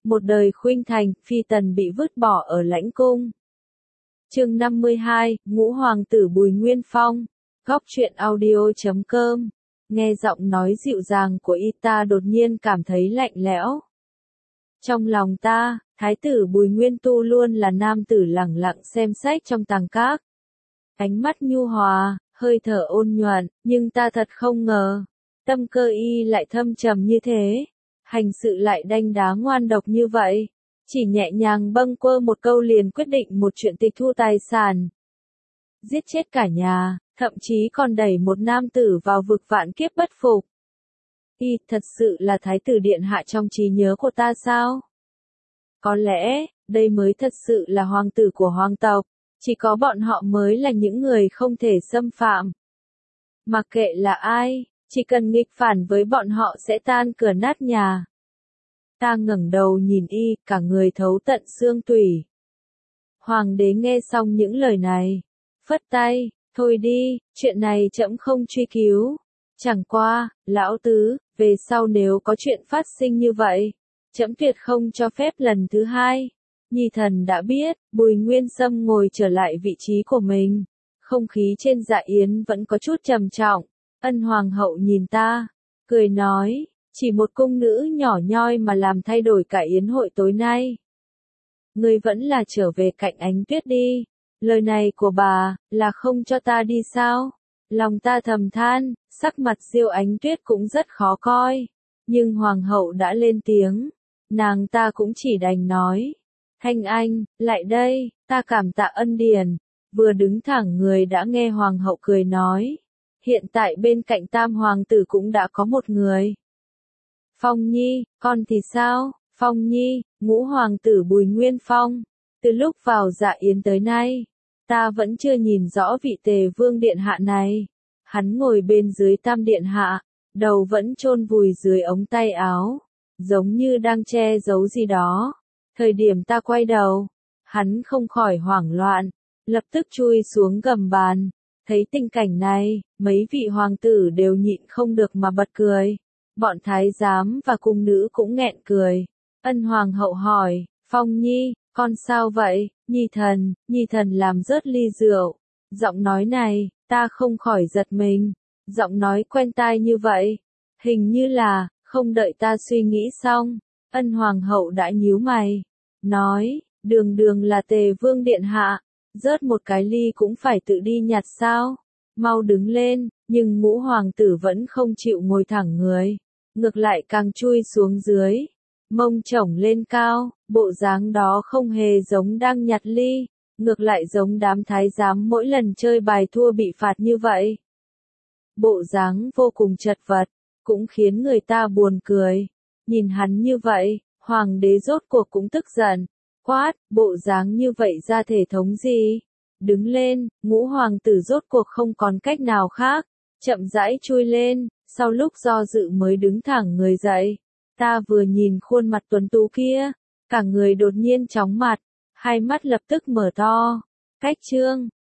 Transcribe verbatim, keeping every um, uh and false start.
một đời khuynh thành, phi tần bị vứt bỏ ở lãnh cung. Chương năm mươi hai, Ngũ Hoàng tử Bùi Nguyên Phong. Góc truyện audio chấm com. Nghe giọng nói dịu dàng của y ta đột nhiên cảm thấy lạnh lẽo. Trong lòng ta, thái tử Bùi Nguyên Tu luôn là nam tử lẳng lặng xem sách trong tàng các. Ánh mắt nhu hòa, hơi thở ôn nhuận, nhưng ta thật không ngờ, tâm cơ y lại thâm trầm như thế, hành sự lại đanh đá ngoan độc như vậy, chỉ nhẹ nhàng bâng quơ một câu liền quyết định một chuyện tịch thu tài sản. Giết chết cả nhà, thậm chí còn đẩy một nam tử vào vực vạn kiếp bất phục. Y thật sự là thái tử điện hạ trong trí nhớ của ta sao? Có lẽ, đây mới thật sự là hoàng tử của hoàng tộc, chỉ có bọn họ mới là những người không thể xâm phạm. Mặc kệ là ai, chỉ cần nghịch phản với bọn họ sẽ tan cửa nát nhà. Ta ngẩng đầu nhìn y, cả người thấu tận xương tủy. Hoàng đế nghe xong những lời này, phất tay, thôi đi, chuyện này trẫm không truy cứu. Chẳng qua, lão tứ, về sau nếu có chuyện phát sinh như vậy, trẫm tuyệt không cho phép lần thứ hai. Nhi thần đã biết, Bùi Nguyên Sâm ngồi trở lại vị trí của mình. Không khí trên dạ yến vẫn có chút trầm trọng. Ân hoàng hậu nhìn ta, cười nói, chỉ một cung nữ nhỏ nhoi mà làm thay đổi cả yến hội tối nay. Ngươi vẫn là trở về cạnh Ánh Tuyết đi. Lời này của bà, là không cho ta đi sao? Lòng ta thầm than, sắc mặt Diêu Ánh Tuyết cũng rất khó coi. Nhưng hoàng hậu đã lên tiếng, nàng ta cũng chỉ đành nói. Thanh Anh, lại đây, ta cảm tạ ân điển. Vừa đứng thẳng người đã nghe hoàng hậu cười nói. Hiện tại bên cạnh tam hoàng tử cũng đã có một người. Phong Nhi, con thì sao? Phong Nhi, ngũ hoàng tử Bùi Nguyên Phong. Từ lúc vào dạ yến tới nay, ta vẫn chưa nhìn rõ vị tề vương điện hạ này. Hắn ngồi bên dưới tam điện hạ, đầu vẫn chôn vùi dưới ống tay áo, giống như đang che giấu gì đó. Thời điểm ta quay đầu, hắn không khỏi hoảng loạn, lập tức chui xuống gầm bàn. Thấy tình cảnh này, mấy vị hoàng tử đều nhịn không được mà bật cười. Bọn thái giám và cung nữ cũng nghẹn cười. Ân hoàng hậu hỏi, Phong Nhi, con sao vậy? Nhi thần, Nhi thần làm rớt ly rượu. Giọng nói này, ta không khỏi giật mình. Giọng nói quen tai như vậy. Hình như là, không đợi ta suy nghĩ xong. Ân hoàng hậu đã nhíu mày. Nói, đường đường là tề vương điện hạ. Rớt một cái ly cũng phải tự đi nhặt sao? Mau đứng lên, nhưng ngũ hoàng tử vẫn không chịu ngồi thẳng người. Ngược lại càng chui xuống dưới. Mông chổng lên cao, bộ dáng đó không hề giống đang nhặt ly. Ngược lại giống đám thái giám mỗi lần chơi bài thua bị phạt như vậy. Bộ dáng vô cùng chật vật, cũng khiến người ta buồn cười. Nhìn hắn như vậy, hoàng đế rốt cuộc cũng tức giận. Quát, bộ dáng như vậy ra thể thống gì? Đứng lên, ngũ hoàng tử rốt cuộc không còn cách nào khác. Chậm rãi chui lên, sau lúc do dự mới đứng thẳng người dậy. Ta vừa nhìn khuôn mặt tuấn tú kia, cả người đột nhiên chóng mặt, hai mắt lập tức mở to. Cách chương,